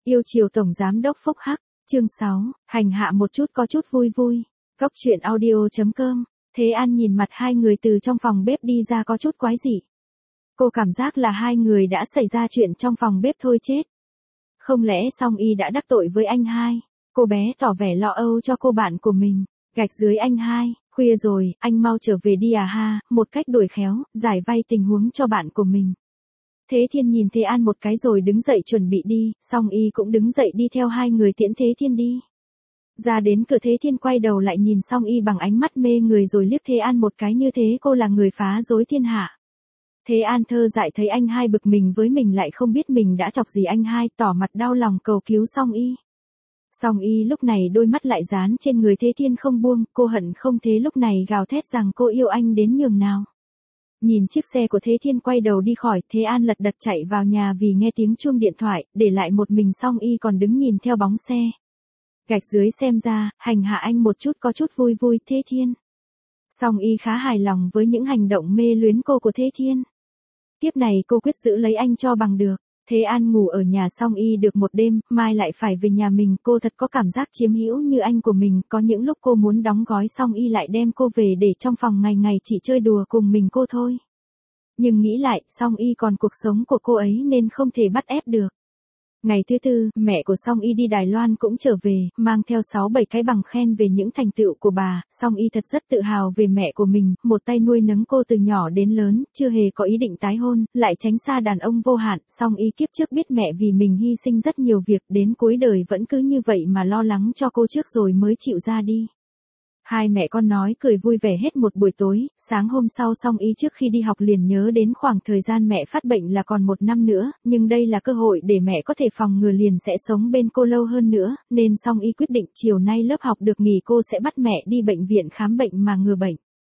Yêu chiều Tổng Giám đốc Phúc Hắc, chương 6, hành hạ một chút có chút vui vui. Góc truyện audio.com. Thế An nhìn mặt hai người từ trong phòng bếp đi ra có chút quái dị. Cô cảm giác là hai người đã xảy ra chuyện trong phòng bếp thôi chết. Không lẽ Song Y đã đắc tội với anh hai? Cô bé tỏ vẻ lo âu cho cô bạn của mình. Gạch dưới anh hai, khuya rồi, anh mau trở về đi à ha, một cách đuổi khéo, giải vay tình huống cho bạn của mình. Thế Thiên nhìn Thế An một cái rồi đứng dậy chuẩn bị đi, Song Y cũng đứng dậy đi theo hai người tiễn Thế Thiên đi. Ra đến cửa Thế Thiên quay đầu lại nhìn Song Y bằng ánh mắt mê người rồi liếc Thế An một cái như thế cô là người phá rối thiên hạ. Thế An thơ dại thấy anh hai bực mình với mình lại không biết mình đã chọc gì anh hai, tỏ mặt đau lòng cầu cứu Song Y. Song Y lúc này đôi mắt lại dán trên người Thế Thiên không buông, cô hận không thế lúc này gào thét rằng cô yêu anh đến nhường nào. Nhìn chiếc xe của Thế Thiên quay đầu đi khỏi, Thế An lật đật chạy vào nhà vì nghe tiếng chuông điện thoại, để lại một mình Song Y còn đứng nhìn theo bóng xe. Gạch dưới xem ra, hành hạ anh một chút có chút vui vui Thế Thiên. Song Y khá hài lòng với những hành động mê luyến cô của Thế Thiên. Tiếp này cô quyết giữ lấy anh cho bằng được. Thế An ngủ ở nhà Song Y được một đêm, mai lại phải về nhà mình, cô thật có cảm giác chiếm hữu như anh của mình, có những lúc cô muốn đóng gói Song Y lại đem cô về để trong phòng ngày ngày chỉ chơi đùa cùng mình cô thôi. Nhưng nghĩ lại, Song Y còn cuộc sống của cô ấy nên không thể bắt ép được. Ngày thứ tư, mẹ của Song Y đi Đài Loan cũng trở về, mang theo 6-7 cái bằng khen về những thành tựu của bà. Song Y thật rất tự hào về mẹ của mình, một tay nuôi nấng cô từ nhỏ đến lớn, chưa hề có ý định tái hôn, lại tránh xa đàn ông vô hạn. Song Y kiếp trước biết mẹ vì mình hy sinh rất nhiều việc, đến cuối đời vẫn cứ như vậy mà lo lắng cho cô trước rồi mới chịu ra đi. Hai mẹ con nói cười vui vẻ hết một buổi tối, sáng hôm sau Song Y trước khi đi học liền nhớ đến khoảng thời gian mẹ phát bệnh là còn 1 năm nữa, nhưng đây là cơ hội để mẹ có thể phòng ngừa liền sẽ sống bên cô lâu hơn nữa, nên Song Y quyết định chiều nay lớp học được nghỉ cô sẽ bắt mẹ đi bệnh viện khám bệnh mà ngừa bệnh.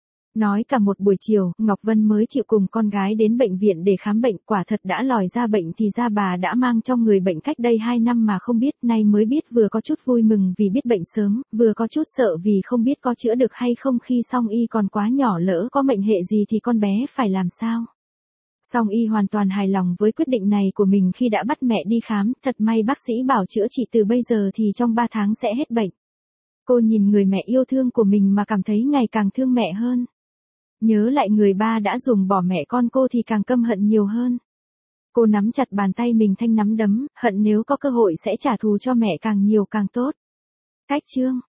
Nói cả một buổi chiều, Ngọc Vân mới chịu cùng con gái đến bệnh viện để khám bệnh, quả thật đã lòi ra bệnh thì ra bà đã mang trong người bệnh cách đây 2 năm mà không biết, nay mới biết vừa có chút vui mừng vì biết bệnh sớm, vừa có chút sợ vì không biết có chữa được hay không khi Song Y còn quá nhỏ lỡ có mệnh hệ gì thì con bé phải làm sao. Song Y hoàn toàn hài lòng với quyết định này của mình khi đã bắt mẹ đi khám, thật may bác sĩ bảo chữa trị từ bây giờ thì trong 3 tháng sẽ hết bệnh. Cô nhìn người mẹ yêu thương của mình mà cảm thấy ngày càng thương mẹ hơn. Nhớ lại người ba đã dùng bỏ mẹ con cô thì càng căm hận nhiều hơn. Cô nắm chặt bàn tay mình thanh nắm đấm, hận nếu có cơ hội sẽ trả thù cho mẹ càng nhiều càng tốt. Cách chương